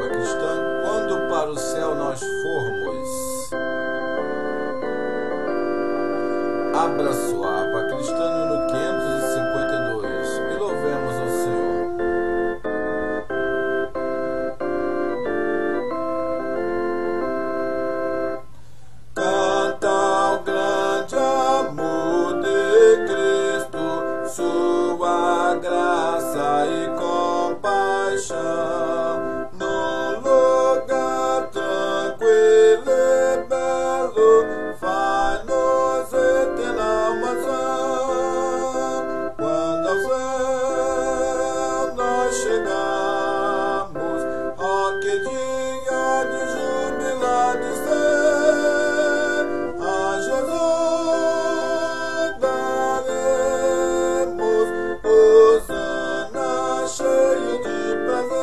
Alma Cristã, quando para o céu nós formos. Abra sua harpa cristã no 552 e louvemos ao Senhor. Canta o grande amor de Cristo, sua graça e compaixão, num lugar tranquilo e belo, faz-nos eterna mansão. Quando ao céu nós chegamos, ó que dia de jubilar de ser, a Jesus daremos hosana cheio de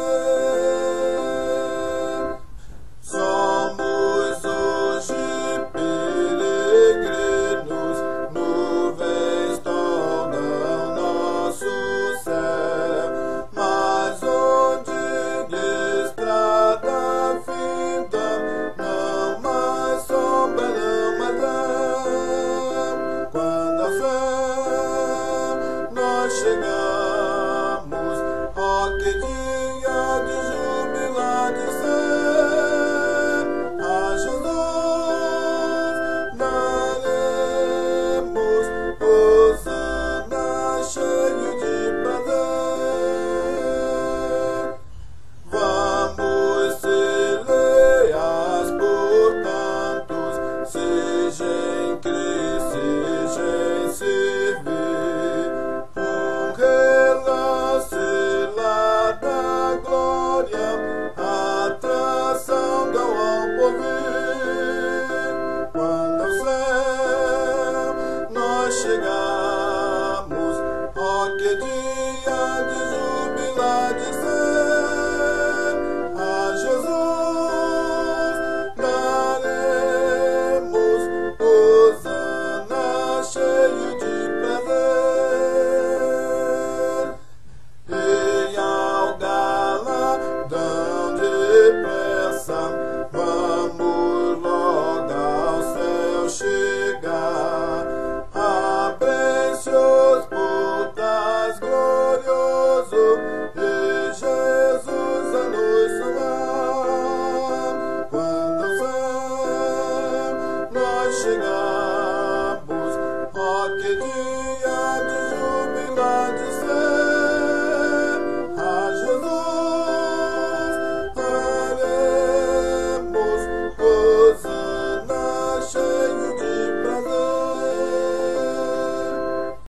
prazer. Somos hoje peregrinos, nuvens tornam nosso céu, mas onde de estrada findam, não mais sombra, não mais lã. Quando ao céu nós chegamos, ó que dia de jubilar de ser, a Jesus daremos hosana cheio de prazer. Vamos ser leais por tantos, seja em crer, seja em servir, relance lá da glória, atração do ao porvir. Quando ao céu nós chegamos, ó que dia de jubilar de